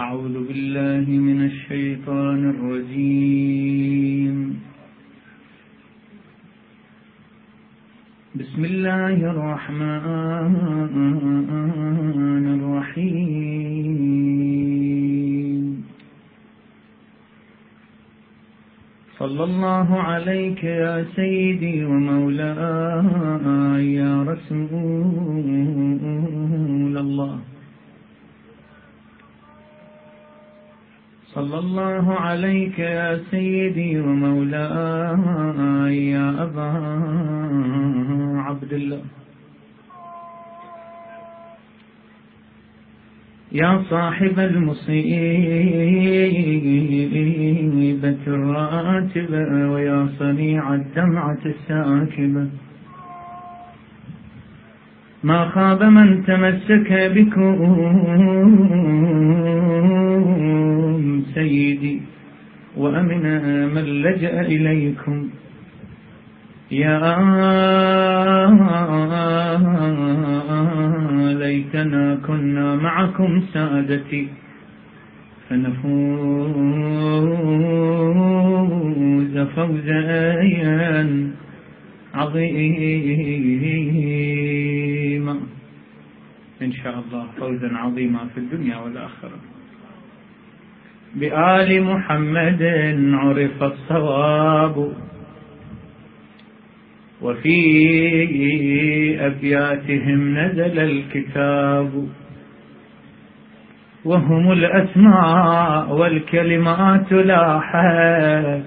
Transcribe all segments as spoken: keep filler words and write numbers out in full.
أعوذ بالله من الشيطان الرجيم. بسم الله الرحمن الرحيم. صلى الله عليك يا سيدي ومولاي يا رسول الله. صلى الله عليك يا سيدي ومولاي يا أبا عبد الله. يا صاحب المصيبة الراتبة ويا صنيع الدمعة الساكبة، ما خاب من تمسك بكم سيدي وأمن من لجأ إليكم. يا ليتنا كنا معكم سادتي فنفوز فوزا عظيما إن شاء الله، فوزا عظيما في الدنيا والآخرة. بآل محمد عرف الصواب، وفي أبياتهم نزل الكتاب، وهم الأسماء والكلمات لاحت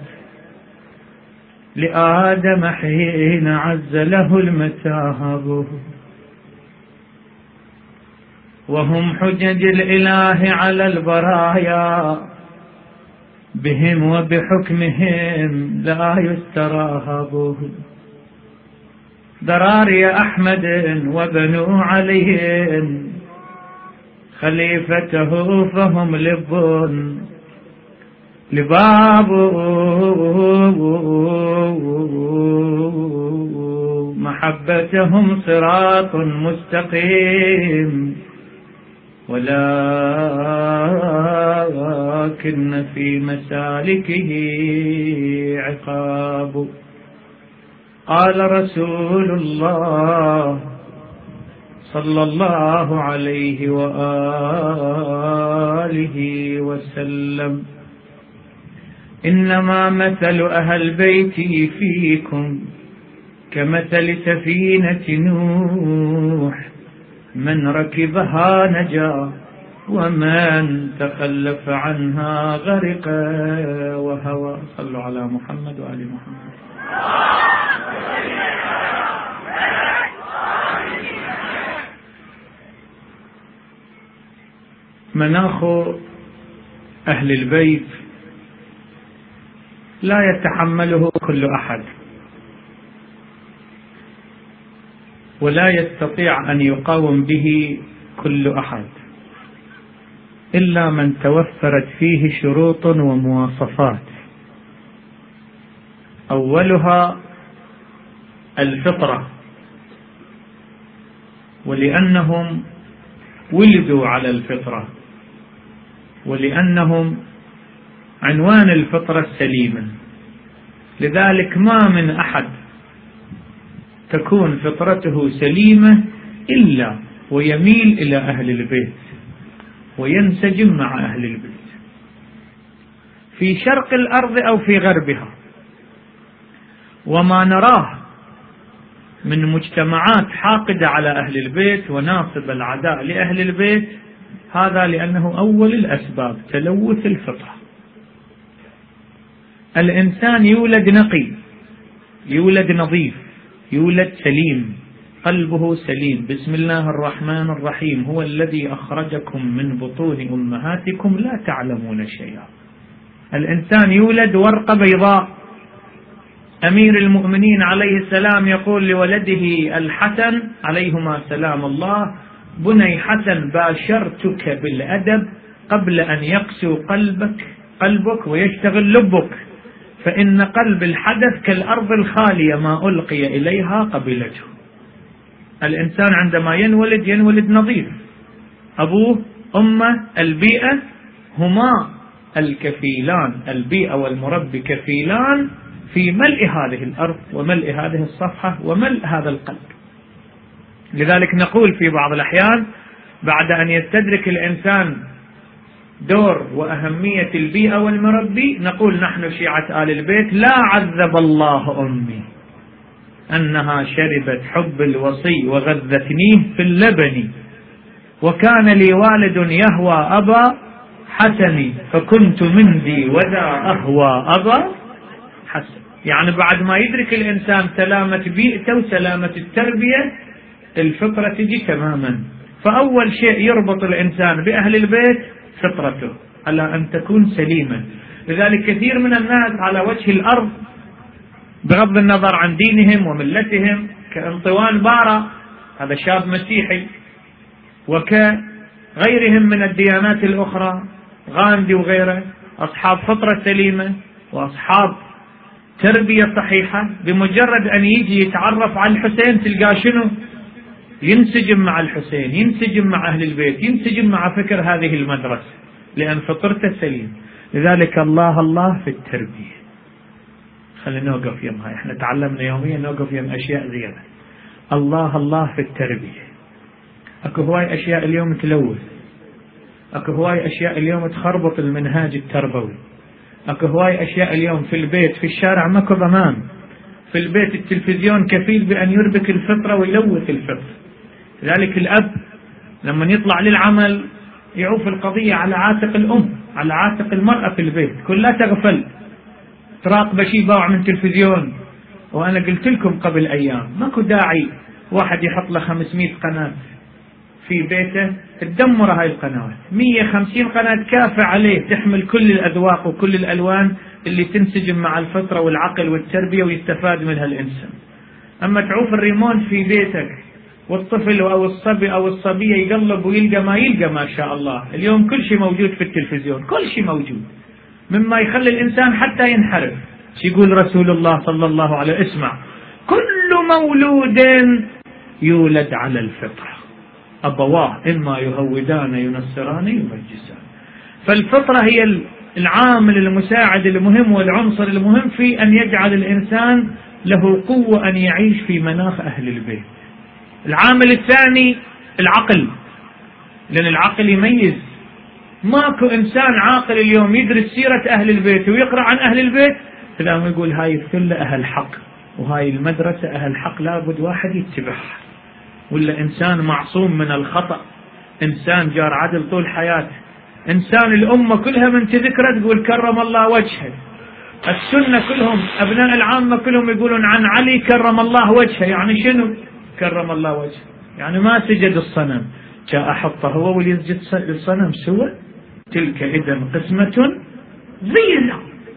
لآدم حين عز له المتاهب، وهم حجج الإله على البرايا، بهم وبحكمهم لا يستراهب. ذراري أحمد وبنو علي خليفته فهم لب لباب، محبتهم صراط مستقيم ولكن في مسالكه عقاب. قال رسول الله صلى الله عليه وآله وسلم: إنما مثل أهل بيتي فيكم كمثل سفينة نوح، من ركبها نجا ومن تخلف عنها غرق وهوى. صلوا على محمد وآل محمد. مناخ أهل البيت لا يتحمله كل أحد، ولا يستطيع أن يقاوم به كل أحد إلا من توفرت فيه شروط ومواصفات. أولها الفطرة، ولأنهم ولدوا على الفطرة، ولأنهم عنوان الفطرة السليمة، لذلك ما من أحد تكون فطرته سليمة إلا ويميل إلى أهل البيت وينسجم مع أهل البيت في شرق الأرض أو في غربها. وما نراه من مجتمعات حاقدة على أهل البيت وناصب العداء لأهل البيت، هذا لأنه أول الأسباب تلوث الفطرة. الإنسان يولد نقي، يولد نظيف، يولد سليم، قلبه سليم. بسم الله الرحمن الرحيم: هو الذي أخرجكم من بطون أمهاتكم لا تعلمون شيئا. الإنسان يولد ورقة بيضاء. أمير المؤمنين عليه السلام يقول لولده الحسن عليهما سلام الله: بني حسن باشرتك بالأدب قبل أن يقسو قلبك قلبك ويشتغل لبك، فإن قلب الحدث كالأرض الخالية ما ألقي إليها قبلته. الإنسان عندما ينولد ينولد نظيف، أبوه أمه البيئة هما الكفيلان، البيئة والمربي كفيلان في ملء هذه الأرض وملء هذه الصفحة وملء هذا القلب. لذلك نقول في بعض الأحيان بعد أن يستدرك الإنسان دور وأهمية البيئة والمربي، نقول نحن شيعة آل البيت: لا عذب الله أمي أنها شربت حب الوصي وغذتنيه في اللبن، وكان لي والد يهوى أبا حسن، فكنت من ذي وذا أهوى أبا حسن. يعني بعد ما يدرك الإنسان سلامة بيئته وسلامة التربية، الفطرة تجي تماما. فأول شيء يربط الإنسان بأهل البيت فطرته على أن تكون سليمة. لذلك كثير من الناس على وجه الأرض بغض النظر عن دينهم وملتهم، كأنطوان بارا هذا شاب مسيحي، وكغيرهم من الديانات الأخرى، غاندي وغيره، أصحاب فطرة سليمة وأصحاب تربية صحيحة، بمجرد أن يجي يتعرف على الحسين تلقى شنو؟ ينسجم مع الحسين، ينسجم مع أهل البيت، ينسجم مع فكر هذه المدرسة، لأن فطرته سليم. لذلك الله الله في التربية. خلينا نوقف يمها، احنا تعلمنا يوميا نوقف يم أشياء زيادة. الله الله في التربية. اكو هواي أشياء اليوم تلوث، اكو هواي أشياء اليوم تخربط المنهاج التربوي، اكو هواي أشياء اليوم في البيت في الشارع ماكو ضمان. في البيت التلفزيون كفيل بأن يربك الفطرة ويلوث الفطرة. لذلك الأب لما يطلع للعمل يعوف القضية على عاتق الأم، على عاتق المرأة في البيت، كلها تغفل تراقب شيء باع من تلفزيون. وأنا قلت لكم قبل أيام ماكو داعي واحد يحط له خمسمائة قناة في بيته تدمر هاي القنوات. مئة وخمسين قناة كافة عليه تحمل كل الأذواق وكل الألوان اللي تنسجم مع الفطرة والعقل والتربية ويستفاد منها الإنسان. أما تعوف الريمون في بيتك والطفل أو الصبي أو الصبية يقلب ويلقى ما يلقى ما شاء الله. اليوم كل شيء موجود في التلفزيون، كل شيء موجود، مما يخلي الإنسان حتى ينحرف. يقول رسول الله صلى الله عليه وسلم: اسمع، كل مولود يولد على الفطرة، أبواه إما يهودان ينصران يمجسان. فالفطرة هي العامل المساعد المهم والعنصر المهم في أن يجعل الإنسان له قوة أن يعيش في مناخ أهل البيت. العامل الثاني العقل، لأن العقل يميز. ماكو إنسان عاقل اليوم يدرس سيرة أهل البيت ويقرأ عن أهل البيت فلما يقول هاي الثلة أهل حق وهاي المدرسة أهل حق، لابد واحد يتبعها. ولا إنسان معصوم من الخطأ، إنسان جار عدل طول حياته، إنسان الأمة كلها من تذكره تقول كرم الله وجهه. السنة كلهم أبناء العامة كلهم يقولون عن علي كرم الله وجهه. يعني شنو كرم الله وجهه؟ يعني ما سجد الصنم، جاء أحطه هو وليسجد الصنم سوى، تلك إذا قسمة ضيزى.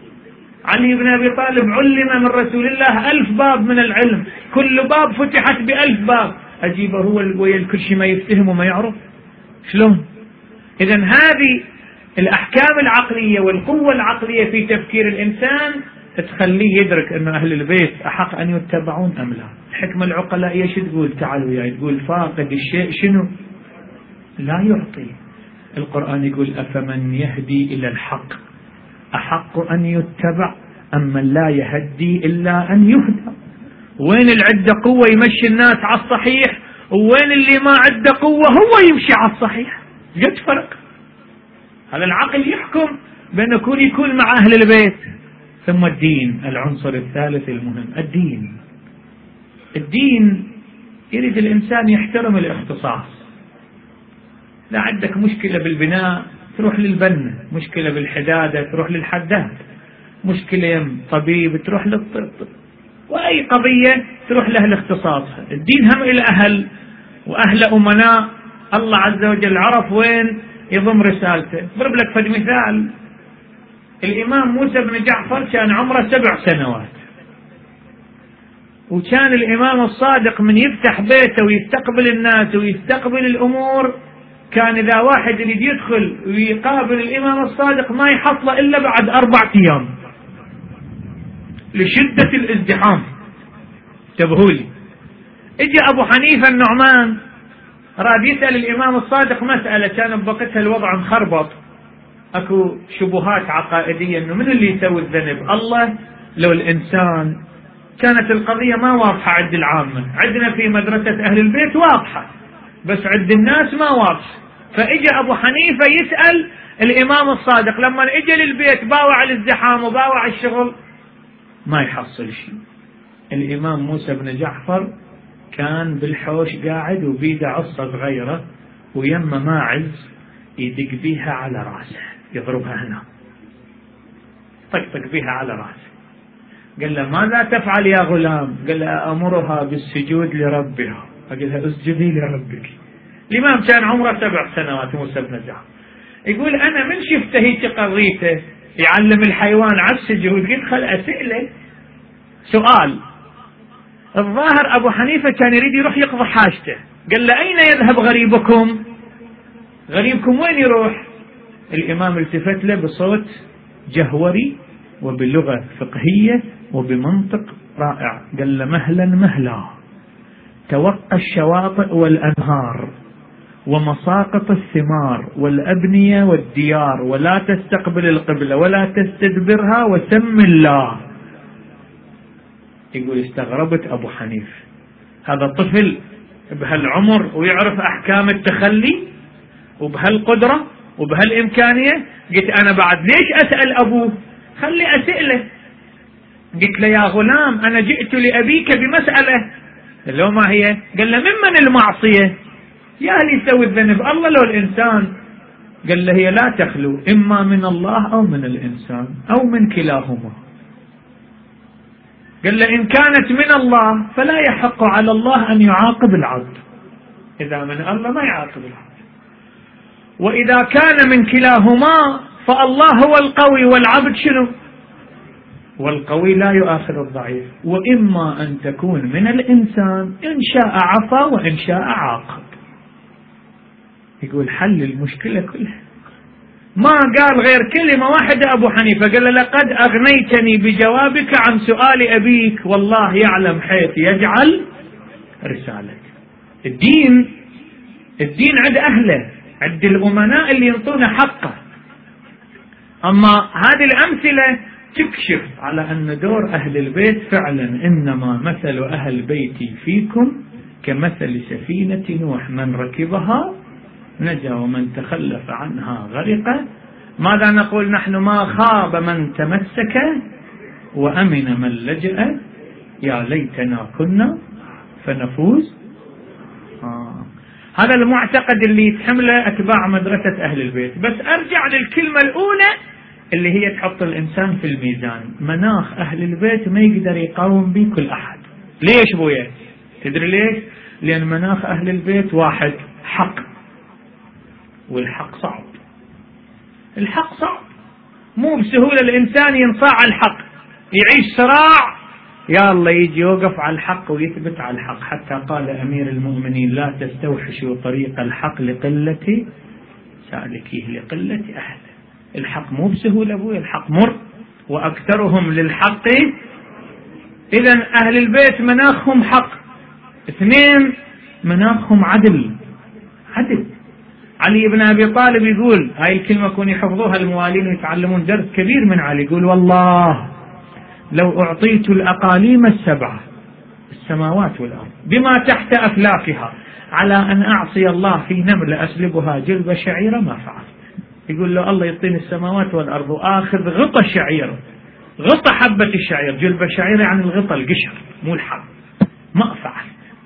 علي بن أبي طالب علم من رسول الله ألف باب من العلم، كل باب فتحت بألف باب، أجيبه هو ويا كل شيء ما يفتهم وما يعرف شلون؟ إذا هذه الأحكام العقلية والقوة العقلية في تفكير الإنسان تخليه يدرك أن أهل البيت أحق أن يتبعون أم لا. الحكمة العقلائية شو تقول؟ تعالوا يا تقول فاقد الشيء شنو؟ لا يعطي. القرآن يقول أفمن يهدي إلى الحق أحق أن يتبع أم من لا يهدي إلا أن يهدى. وين العدة قوة يمشي الناس على الصحيح، ووين اللي ما عنده قوة هو يمشي على الصحيح. قد فرق. هذا العقل يحكم بأن يكون يكون مع أهل البيت. ثم الدين، العنصر الثالث المهم، الدين. الدين يريد الإنسان يحترم الاختصاص. لا عندك مشكلة بالبناء تروح للبنة، مشكلة بالحدادة تروح للحداد، مشكلة يم طبيب تروح للطب، وأي قضية تروح لها الاختصاصها. الدين هم إلى أهل وأهل أمناء. الله عز وجل عرف وين يضم رسالته. ضرب لك فد مثال، الإمام موسى بن جعفر كان عمره سبع سنوات، وكان الإمام الصادق من يفتح بيته ويستقبل الناس ويستقبل الأمور، كان إذا واحد يريد يدخل ويقابل الإمام الصادق ما يحصله إلا بعد أربع أيام لشدة الازدحام. انتبهوا لي. اجى أبو حنيفة النعمان راد يسأل الإمام الصادق مسألة، كان بوقتها الوضع مخربط، اكو شبهات عقائدية انه من اللي يسوي الذنب، الله لو الانسان. كانت القضية ما واضحة عند العامة، عندنا في مدرسة اهل البيت واضحة بس عند الناس ما واضحة. فاجى ابو حنيفة يسأل الامام الصادق لما اجى للبيت باوع الازدحام وباوع الشغل ما يحصل شيء. الامام موسى بن جعفر كان بالحوش قاعد وبيده عصا صغيرة ويما ماعز يدق بيها على راسه، يضربها هنا طقطق بيها على راسه. قال له ماذا تفعل يا غلام؟ قال له أمرها بالسجود لربها. فقال له اسجدي لربك. الإمام كان عمره سبع سنوات موسى بن جعفر. يقول أنا من شفته هيك قضيته يعلم الحيوان على السجود قلت خل أسأله سؤال. الظاهر أبو حنيفة كان يريد يروح يقضي حاجته، قال له أين يذهب غريبكم؟ غريبكم وين يروح؟ الإمام التفت له بصوت جهوري وبلغة فقهية وبمنطق رائع، قال له مهلا مهلا، توقى الشواطئ والأنهار ومساقط الثمار والأبنية والديار ولا تستقبل القبلة ولا تستدبرها وسم الله. يقول استغربت أبو حنيفة، هذا طفل بهالعمر ويعرف أحكام التخلي وبهالقدرة وبهالإمكانية؟ قلت أنا بعد ليش أسأل أبوه؟ خلي أسأله. قلت له يا غلام أنا جئت لأبيك بمسألة. لو ما هي؟ قال له ممن المعصية؟ يا اللي يسوي الذنب الله لو الإنسان؟ قال له هي لا تخلو إما من الله أو من الإنسان أو من كلاهما. قال له إن كانت من الله فلا يحق على الله أن يعاقب العبد، إذا من الله ما يعاقب العبد، وإذا كان من كلاهما فالله هو القوي والعبد شنو؟ والقوي لا يؤاخذ الضعيف. وإما أن تكون من الإنسان إن شاء عفا وإن شاء عاقب. يقول حل المشكلة كلها. ما قال غير كلمة واحدة أبو حنيفة، قال له لقد أغنيتني بجوابك عن سؤال أبيك والله يعلم حيث يجعل رسالك. الدين الدين عند أهله، عند الأمناء اللي ينطون حقه. أما هذه الأمثلة تكشف على أن دور أهل البيت فعلا إنما مثل أهل بيتي فيكم كمثل سفينة نوح، من ركبها نجا ومن تخلف عنها غرق. ماذا نقول نحن؟ ما خاب من تمسك وأمن من لجأ، يا ليتنا كنا فنفوز. آه. هذا المعتقد اللي يتحمله أتباع مدرسة أهل البيت. بس أرجع للكلمة الأولى اللي هي تحط الإنسان في الميزان. مناخ أهل البيت ما يقدر يقاوم به كل أحد. ليش بويا؟ تدري ليش؟ لأن مناخ أهل البيت واحد، حق، والحق صعب. الحق صعب، مو بسهولة الإنسان ينصاع الحق، يعيش صراع يا الله يجي يوقف على الحق ويثبت على الحق. حتى قال أمير المؤمنين لا تستوحشوا طريق الحق لقلة سالكيه، لقلة أهله. الحق مو بسهولة أبوي، الحق مر وأكثرهم للحق. إذن أهل البيت مناخهم حق. اثنين، مناخهم عدل. عدل. علي بن أبي طالب يقول، هاي الكلمة كون يحفظوها الموالين ويتعلمون درس كبير من علي، يقول والله لو أعطيت الأقاليم السبعة السماوات والأرض بما تحت أفلاكها على أن أعصي الله في نمر أسلبها جلب شعيرة ما فعلت. يقول له الله يعطيني السماوات والأرض وآخذ غطى الشعير، غطى حبة الشعير، جلب شعير يعني الغطى القشر مو الحب، ما أفعل.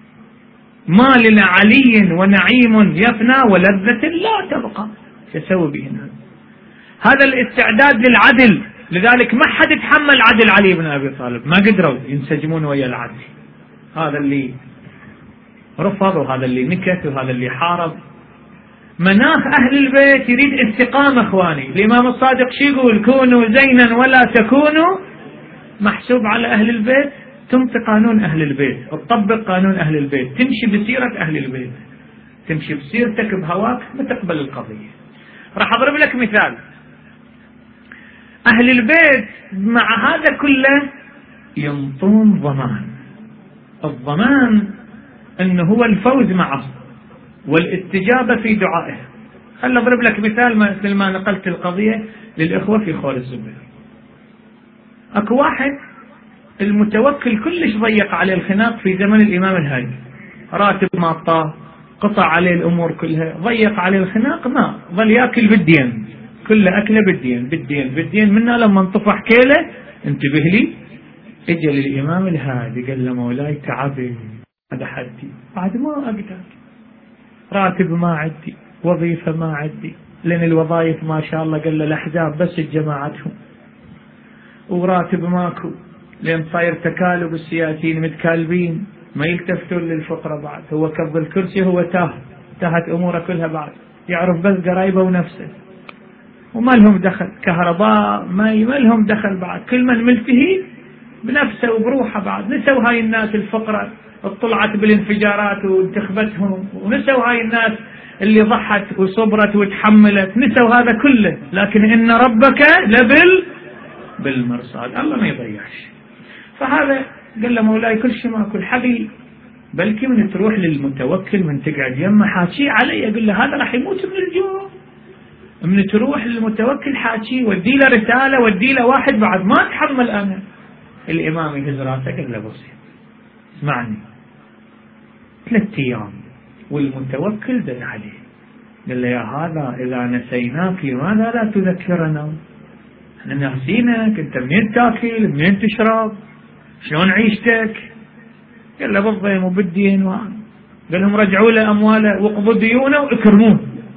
ما لعلي ونعيم يفنى ولذة لا تبقى، يسوي به هذا الاستعداد للعدل. لذلك ما حد يتحمل عدل علي بن أبي طالب، ما قدروا ينسجمون ويا العدل. هذا اللي رفض وهذا اللي نكت وهذا اللي حارب. مناخ أهل البيت يريد استقامة. إخواني الإمام الصادق شو يقول؟ كونوا زينا ولا تكونوا، محسوب على أهل البيت. تنطي قانون أهل البيت، تطبق قانون أهل البيت، تمشي بسيرة أهل البيت، تمشي بسيرتك بهواك ما تقبل القضية. راح أضرب لك مثال. أهل البيت مع هذا كله ينطون ضمان. الضمان أنه هو الفوز معه والاستجابة في دعائه. خل أضرب لك مثال مثل ما نقلت القضية للإخوة في خول الزبير. أكو واحد المتوكل كلش ضيق عليه الخناق في زمن الإمام الهادي، راتب ما طاه، قطع عليه الأمور كلها، ضيق عليه الخناق، ما ظل يأكل بالدين، كل أكله بالدين بالدين بالدين. منا لما انطفح كيله انتبه لي، اجى للإمام الهادي قال له مولاي تعبي، هذا حدي، بعد ما أقدر، راتب ما عندي، وظيفة ما عندي، لأن الوظائف ما شاء الله قال له الأحزاب بس جماعتهم، وراتب ماكو، لأن صاير تكالب السياسيين متكالبين ما يلتفتون للفقراء، بعد هو كف الكرسي، هو تاه تاهت أموره كلها، بعد يعرف بس قرايبه ونفسه، وما لهم دخل كهرباء، ما لهم دخل، بعد كل من ملتهي بنفسه وبروحه. بعد نسوا هاي الناس الفقراء اطلعت بالانفجارات وانتخبتهم، ونسوا هاي الناس اللي ضحت وصبرت وتحملت، نسوا هذا كله. لكن إن ربك لبل بالمرصاد، الله ما يضيعش. فهذا قال له مولاي كل شيء ما كل حبي، بلكي من تروح للمتوكل من تقعد يمه حاكي علي، قال له هذا راح يموت من الجوع. من تروح للمتوكل حاكي، ودي له رسالة، ودي له واحد، بعد ما اتحمل أنا. الإمام يهز راسه قال له بسيط، اسمعني، ثلاث أيام والمتوكل دل عليه، قال له يا هذا إذا نسيناك لماذا لا تذكرنا؟ احنا ناسينك، انت منين تاكل، منين تشرب، شلون عيشتك؟ قال له بالضيم وبالدين، قال لهم رجعوا له أمواله وقضوا ديونه واكرموه.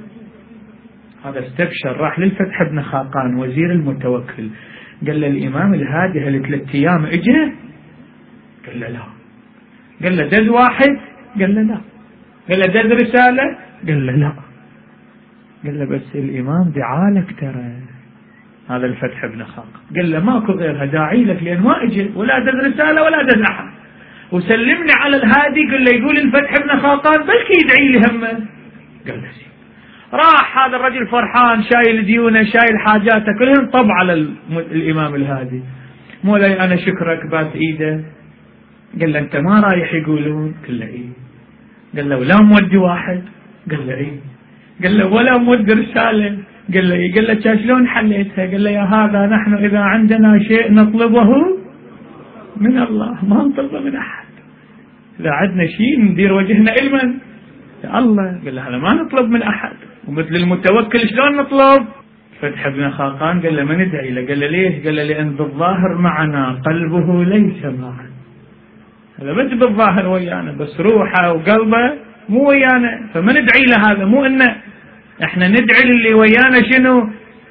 هذا استبشر، راح للفتح بن خاقان وزير المتوكل، قال له الإمام الهادي هالثلاث أيام اجى؟ قال له لا. قال له دز واحد؟ قال له لا. قال له دز رسالة؟ قال له لا. قال له بس الإمام دعالك ترى، هذا الفتح بن خاقان قال له ماكو غيرها، داعي لك لأن ما اجى ولا دز رسالة ولا دز أحد، وسلمني على الهادي قال له يقول الفتح بن خاقان بلكي يدعي لي همه. قال له سي. راح هذا الرجل فرحان شايل ديونه شايل حاجاته كلهم، طب على الإمام الهادي، مولاي أنا شكرك، بات إيده. قال له أنت ما رايح يقولون؟ قال له إيه. قال له ولا مودي واحد؟ قال له إيه. قال له ولا مودي رسالة؟ قال له إيه. قال له شلون حليتها؟ قال له يا هذا نحن إذا عندنا شيء نطلبه من الله، ما نطلبه من أحد. إذا عندنا شيء ندير وجهنا إلمن الله. قال له هذا ما نطلب من أحد، ومثل المتوكل شلون نطلب؟ فتح بن خاقان قال له ما ندعي له. قال له ليش؟ قال له لأن بالظاهر معنا قلبه ليس معنا، هذا بس بالظاهر ويانا بس روحه وقلبه مو ويانا، فما ندعي له. هذا مو إن احنا ندعي للي ويانا شنو؟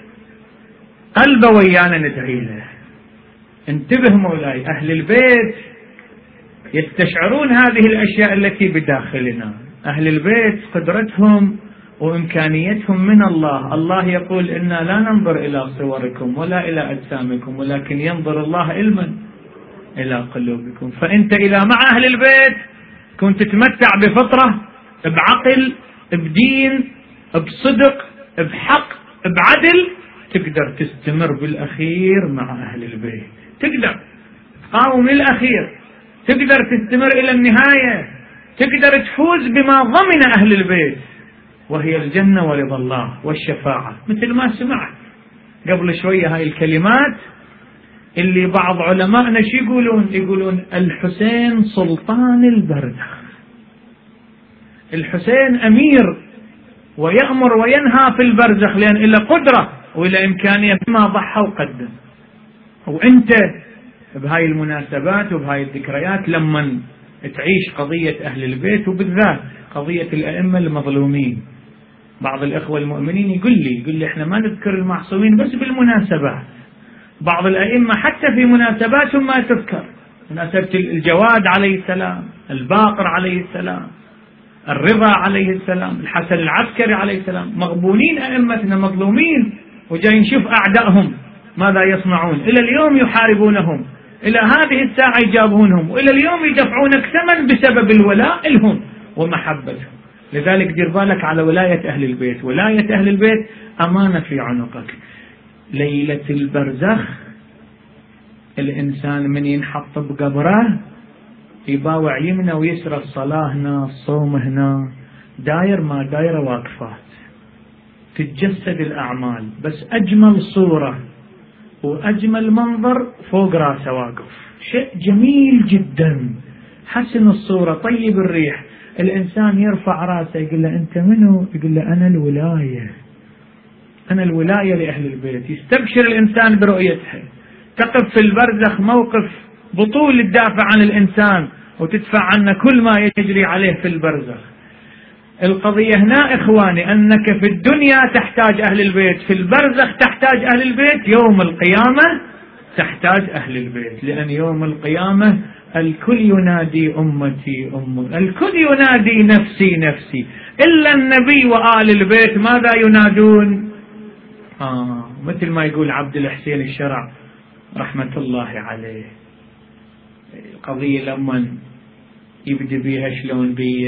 قلبه ويانا ندعي له. انتبه مولاي، أهل البيت يستشعرون هذه الأشياء التي بداخلنا. أهل البيت قدرتهم وإمكانيتهم من الله. الله يقول إنا لا ننظر إلى صوركم ولا إلى أجسامكم، ولكن ينظر الله علما إلى قلوبكم. فأنت إذا مع أهل البيت كنت تتمتع بفطرة، بعقل، بدين، بصدق، بحق، بعدل، تقدر تستمر بالأخير مع أهل البيت، تقدر تقاوم للأخير، تقدر تستمر إلى النهاية، تقدر تفوز بما ضمن أهل البيت، وهي الجنة ورضا الله والشفاعة. مثل ما سمعت قبل شوية هاي الكلمات اللي بعض علماءنا شو يقولون؟ يقولون الحسين سلطان البرزخ، الحسين أمير ويأمر وينهى في البرزخ، لأن إلا قدرة وإلى إمكانية ما ضحى وقدم. وأنت بهاي المناسبات وبهاي الذكريات لما تعيش قضية أهل البيت، وبالذات قضية الأئمة المظلومين، بعض الأخوة المؤمنين يقول لي يقول لي إحنا ما نذكر المعصومين بس بالمناسبات، بعض الأئمة حتى في مناسباتهم ما تذكر، مناسبة الجواد عليه السلام، الباقر عليه السلام، الرضا عليه السلام، الحسن العسكري عليه السلام، مغبونين أئمتنا مظلومين، وجاي نشوف أعدائهم ماذا يصنعون، إلى اليوم يحاربونهم، إلى هذه الساعة يجابونهم، وإلى اليوم يدفعونك ثمن بسبب الولاء لهم ومحبتهم. لذلك دير بالك على ولاية أهل البيت، ولاية أهل البيت أمانة في عنقك. ليلة البرزخ الإنسان من ينحط بقبره يباوع يمنى ويسرى، الصلاة هنا، الصوم هنا، داير ما داير واقفات. تتجسد الأعمال، بس أجمل صورة وأجمل منظر فوق راسه واقف، شيء جميل جدا، حسن الصورة، طيب الريح. الإنسان يرفع راسه يقول له أنت منو؟ يقول له أنا الولاية، أنا الولاية لأهل البيت. يستبشر الإنسان برؤيتها. تقف في البرزخ موقف بطول الدافع عن الإنسان وتدفع عنه كل ما يجري عليه في البرزخ. القضية هنا إخواني أنك في الدنيا تحتاج أهل البيت، في البرزخ تحتاج أهل البيت، يوم القيامة تحتاج أهل البيت، لأن يوم القيامة الكل ينادي أمتي أمتي، الكل ينادي نفسي نفسي، إلا النبي وآل البيت ماذا ينادون؟ آه مثل ما يقول عبد الحسين الشرع رحمة الله عليه، القضية لما يبدأ بيها شلون بي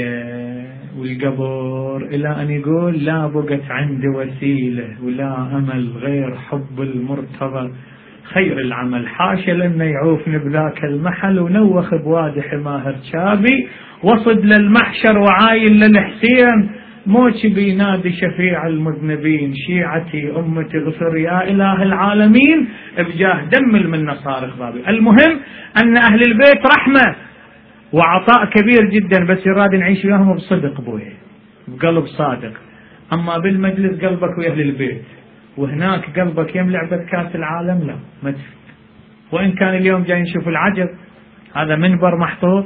والقبر، إلى أن يقول لا بقت عندي وسيلة ولا أمل غير حب المرتضى خير العمل، حاشا لنا يعوفني بذاك المحل ونوخ بوادي حماه رشابي، وصد للمحشر وعايل للحسين، موش بينادي شفيع المذنبين، شيعتي أمتي غفر يا إله العالمين بجاه دم من صارخ بابي. المهم أن أهل البيت رحمة وعطاء كبير جدا، بس يراد نعيش وياهم بصدق بويه، بقلب صادق. أما بالمجلس قلبك ويا أهل البيت، وهناك قلبك يم لعبة كاس العالم، لا ما تفيد. وإن كان اليوم جاي نشوف العجب، هذا منبر محطوط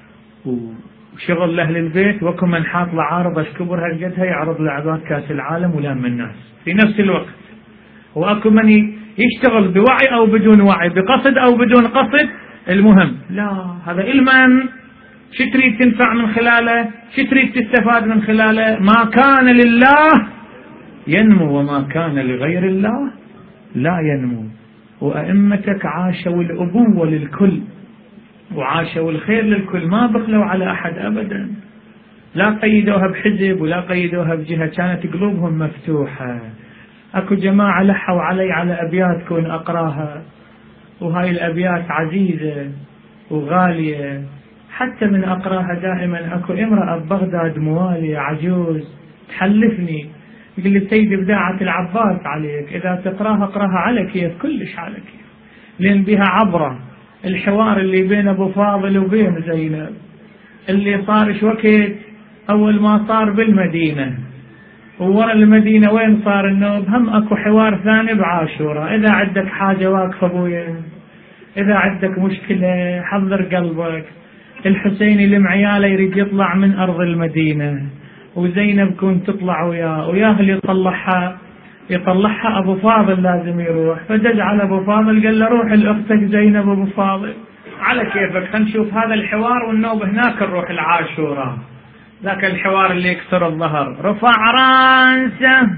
وشغل لأهل البيت، وكم من حاط له عارضة كبر هالقدها يعرض لعبات كاس العالم ولام الناس في نفس الوقت، وأكو من يشتغل بوعي أو بدون وعي، بقصد أو بدون قصد، المهم لا هذا علما شو تريد تنفع من خلاله، شو تريد تستفاد من خلاله. ما كان لله ينمو وما كان لغير الله لا ينمو. وأئمتك عاشوا الأبوة للكل وعاشوا الخير للكل، ما بخلوا على أحد أبدا، لا قيدوها بحزب ولا قيدوها بجهة، كانت قلوبهم مفتوحة. أكو جماعة لحوا علي على أبيات كون أقراها، وهاي الأبيات عزيزة وغالية، حتى من أقراها دائما أكو امرأة ببغداد موالية عجوز تحلفني، يقول لي سيدي بداعة العباس عليك، إذا تقراها اقراها على كيف، كلش على كيف، لأن بها عبرة. الحوار اللي بين أبو فاضل وبين زينب اللي صار شوكت أول ما صار بالمدينة، وورا المدينة وين صار النوب، هم أكو حوار ثاني بعاشورة. إذا عندك حاجة واقفة أبويا، إذا عندك مشكلة حضر قلبك. الحسين اللي معياله يريد يطلع من أرض المدينة، وزينب كون تطلع وياه، وياه اللي يطلعها يطلعها أبو فاضل لازم يروح، فدج على أبو فاضل قال له روح لأختك زينب أبو فاضل على كيفك، خلينا نشوف هذا الحوار والنوب هناك نروح العاشورة. ذاك الحوار اللي يكسر الظهر، رفع راسه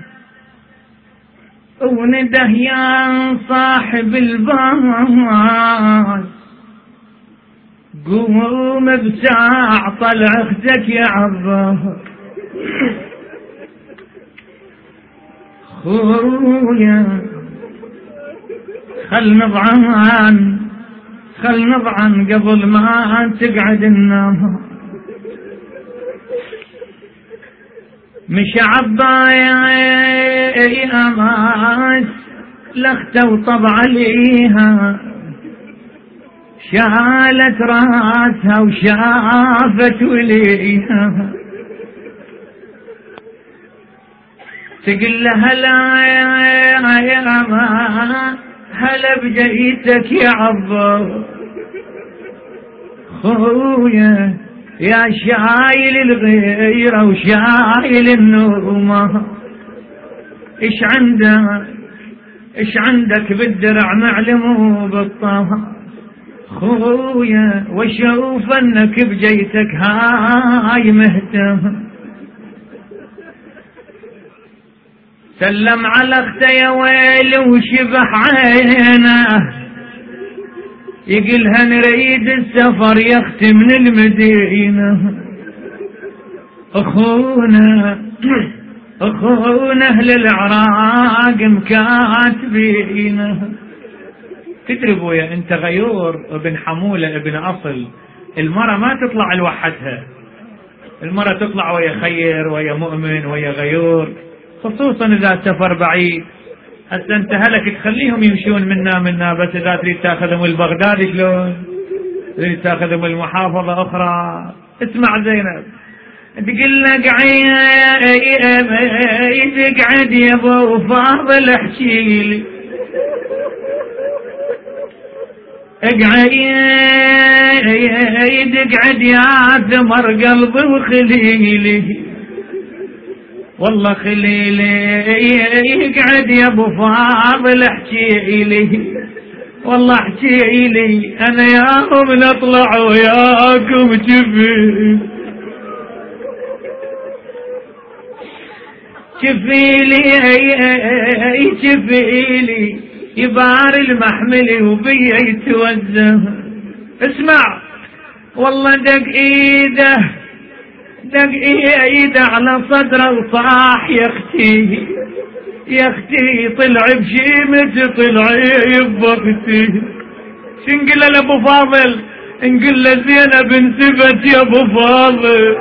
ونده يا صاحب الباس، قوم بساع طلع اختك يا عباس، خويا خل نضعن خل نضعن قبل ما تقعد النار. مش عباس لخته وطبع عليها، شالت راسها وشافت وليها، تقول لها هلا يا ما هلا بجيتك يا عباس، خويا يا شايل الغيرة وشايل النومة، ايش عندك ايش عندك بالدرع معلم وبالطه، خويا واشوف انك بجيتك هاي مهتم. سلم على اخته يا ويل وشبح عينه، يقلها نريد السفر يا اختي من المدينة، اخونا اخونا اهل العراق مكاتبينه. تدري ابويا انت غيور ابن حمولة ابن اصل، المرة ما تطلع لوحدها، المرة تطلع ويا خير ويا مؤمن ويا غيور، خصوصا إذا سفر بعيد. هسه أنت هلك تخليهم يمشون منا منا، بس إذا تريد تاخذهم البغداد شلون؟ تريد تاخذهم المحافظة أخرى. اسمع زينب تقول لك عيب اقعد يا ابو فاضل احكي لي، اقعد اقعد يا ثمر قلبي وخليلي، والله خليلي اقعد يا ابو فاضل احكي لي، والله احكي لي انا ياهم نطلع وياكم جبين، شفيلي شفيلي يبار المحمل وبي يتوزه. اسمع والله دق ايده دق ايده على صدره وصاح يا اختي يا اختي طلع بشيمتي طلع بوقتي. شنقل له ابو فاضل؟ نقول له زينب انسبت يا ابو فاضل.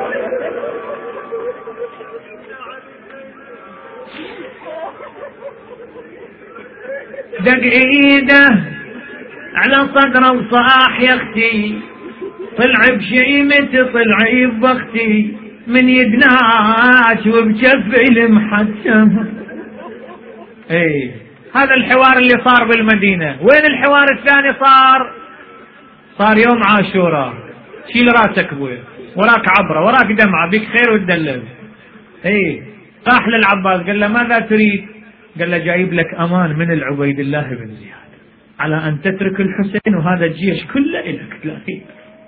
دق ايده على صدره وصاح يا اختي طلع بشيمتي طلع بوقتي، من يدناش وبجفي المحسم. ايه هذا الحوار اللي صار بالمدينة. وين الحوار الثاني صار؟ صار يوم عاشوراء. شيل راسك ابوي، وراك عبرة وراك دمعة، بك خير وتدلل. ايه راح للعباس قال له ماذا تريد؟ قال له جايب لك امان من العبيد الله بن زياد على ان تترك الحسين وهذا الجيش كله الك تلاقيه.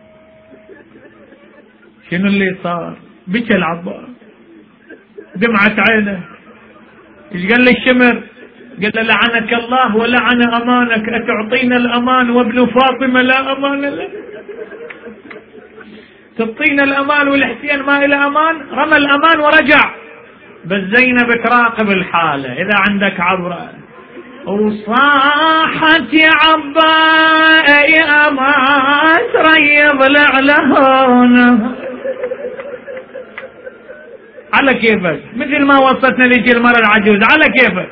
شنو اللي صار؟ بكى العباس دمعت عينه. ايش قال له الشمر؟ قال له لعنك الله ولعن امانك، اتعطينا الامان وابن فاطمه لا امان له؟ تعطينا الامان والحسين ما الى امان؟ رمى الامان ورجع. بس زينب تراقب الحاله اذا عندك عبره. وصاحت يا عبا يا ما تريض لعلهونه على كيفك، مثل ما وصلتنا ليك المرة العجوز على كيفك.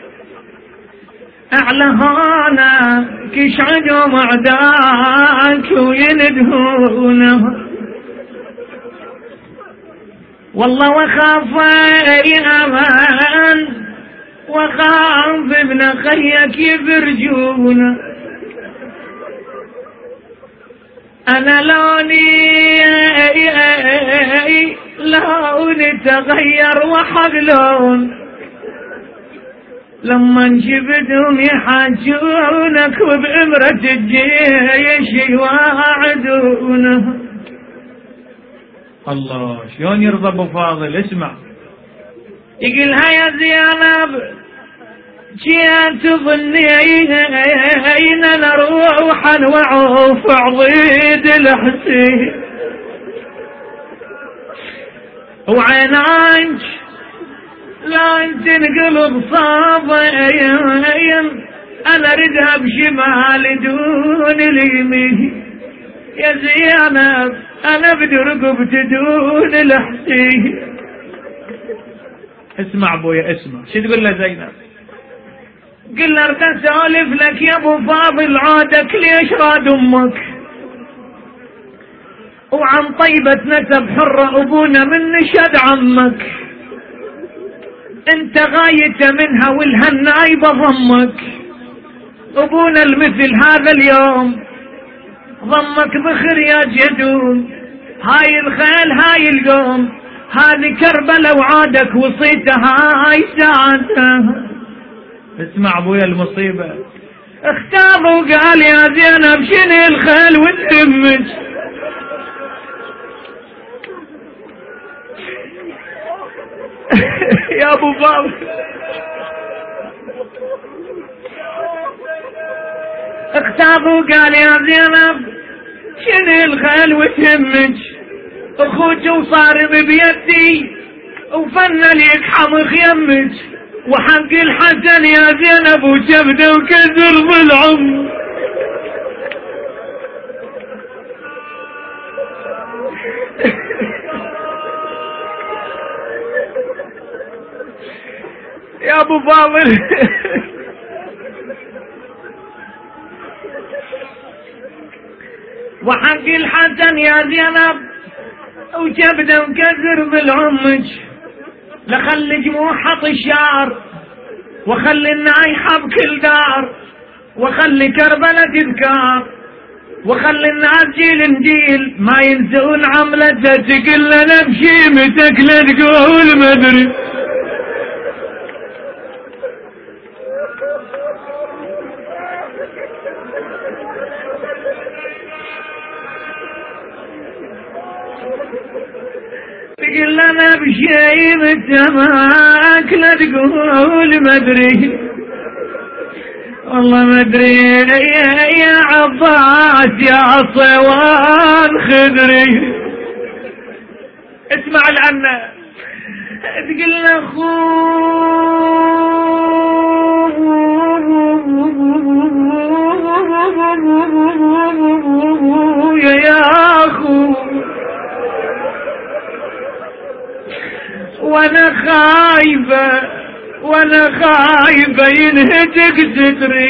اعلى هانا كش عقم اعداك ويندهونه، والله وخاف يا امان وخاف ابن خيك يفرجونه. انا لوني لون تغير وحق لون، لما نشبتهم يحاجونك وبإمرة الجيش يواعدونه. الله شلون يرضى ابو فاضل؟ اسمع يقول هيا زينب جيت تظني اين نروح نوعوف عضيد الحسين وعيناك لا تنقلب صابين، انا ردها بشمال دون اليمين يا زينب انا بدي رقبت دون الحسين. اسمع ابويا اسمع شو تقول له زينب؟ قل له اريد اسولف لك يا ابو فاضل عادك ليش راد امك وعن طيبة نسب حرة ابونا من نشد عمك، انت غايته منها والهنايبة ضمك، ابونا المثل هذا اليوم ضمك بخير يا جدون، هاي الخيل هاي القوم هذه كربلة وعادك وصيتها هاي ساعتها. اسمع ابويا المصيبة اختار وقال يا زينب شنو الخيل وتهمك؟ يا ابو فاضل اختار وقال يا زينب شنو الخيل وتهمك؟ اخوك وصارم بيدي وفن ليك حمخ يمك، وحق الحسن يا زينب وجبده وكسر بالعم. يا ابو فاضل وحق الحسن يا زينب وكبده مكسر بالعمج، لخلي جموحه طشار وخلي النايحه بكل دار، وخلي كربلة تذكار، وخلي الناس جيل نجيل ما ينسون عملته، تقل لنا بشيمتك لا تقول مدري. تقل لنا بشيمتك لا تقول مدري، والله ما ادري يا عباس يا صوان خدري. اسمع لأن تقول اخويا يا اخو وانا خايفه وانا خايفه ينهتك ستري.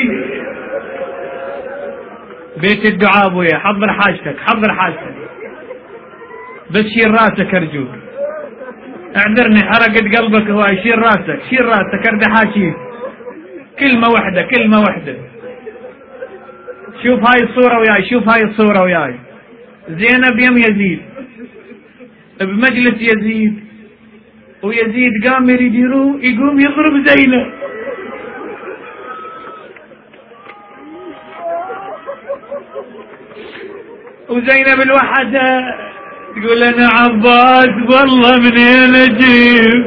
بيت الدعاء ابويا، حضر حاجتك حضر حاجتك، بس شيل راسك ارجوك، اعذرني حرقت قلبك هواي، شيل راسك شيل راسك ارد حاشيك، كلمه واحده كلمه واحده. شوف هاي الصوره وياي، شوف هاي الصوره وياي، زينب يم يزيد بمجلس يزيد، ويزيد قام يريد يقوم يضرب زينب، وزينب الوحدة تقول انا عباس والله منين اجيب.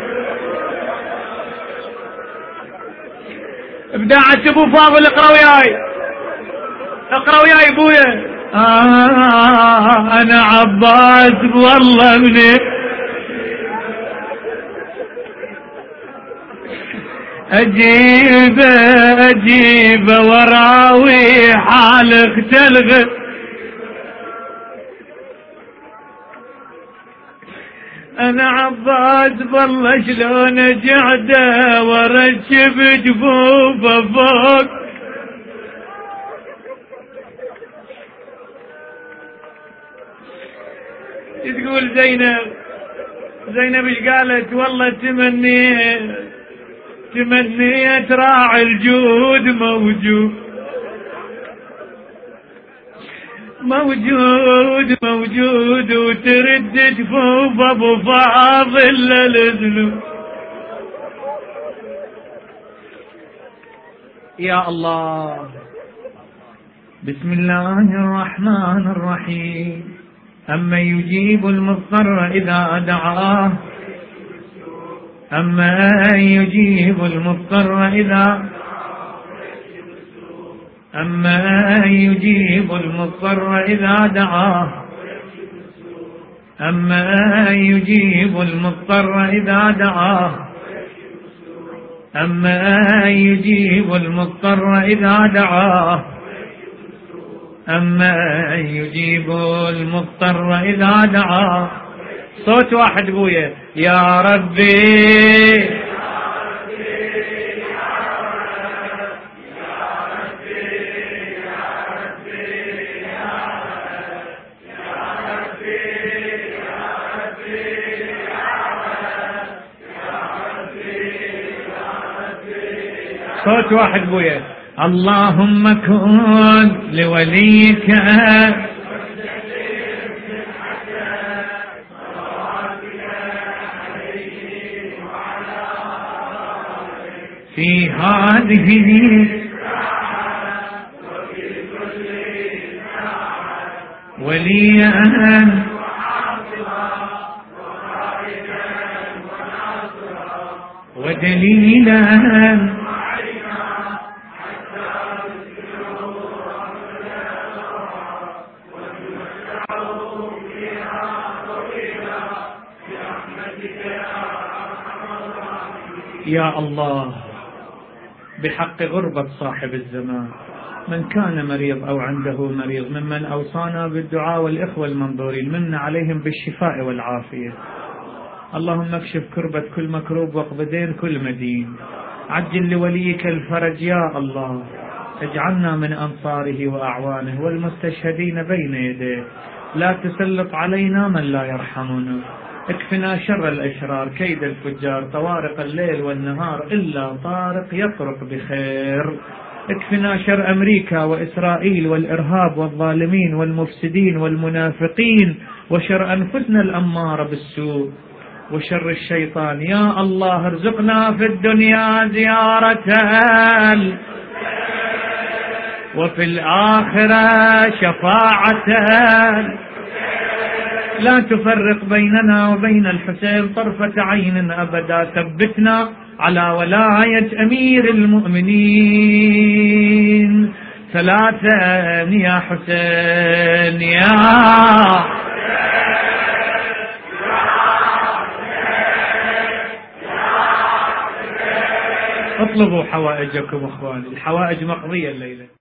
ابداعة ابو فاضل اقرا وياي اقرا وياي ابويا. آه انا عباس والله منين اجيبه اجيبه وراوي حال اختلغ. انا عباس بالله شلون قعده ورشب جفوفه فوق. تقول زينب زينب ايش قالت؟ والله تمنيت تمنيت راعي الجود موجود موجود موجود وترد جفوف ابو فاضل للذنوب. يا الله. بسم الله الرحمن الرحيم. أمن يجيب المضطر إذا دعاه أمن يجيب المضطر إذا أمن يجيب المضطر إذا دعاه أمن يجيب المضطر إذا دعاه أمن يجيب المضطر إذا دعاه أمن يجيب المضطر إذا دعاه. صوت واحد بويا. يا ربي صوت واحد بويا. اللهم كن لوليك في هذه وليا ودليلا يا الله. بحق غربة صاحب الزمان، من كان مريض أو عنده مريض ممن أوصانا بالدعاء والإخوة المنظورين منا عليهم بالشفاء والعافية. اللهم اكشف كربة كل مكروب واقض دين كل مدين. عجل لوليك الفرج يا الله، اجعلنا من أنصاره وأعوانه والمستشهدين بين يديه، لا تسلط علينا من لا يرحمنا، اكفنا شر الأشرار كيد الفجار، طوارق الليل والنهار إلا طارق يطرق بخير، اكفنا شر أمريكا وإسرائيل والإرهاب والظالمين والمفسدين والمنافقين، وشر أنفسنا الأمارة بالسوء، وشر الشيطان. يا الله ارزقنا في الدنيا زيارة وفي الآخرة شفاعة، لا تفرق بيننا وبين الحسين طرفة عين أبدا، ثبتنا على ولاية أمير المؤمنين. ثلاثا يا حسين يا اطلبوا حوائجكم اخواني، الحوائج مقضية الليلة.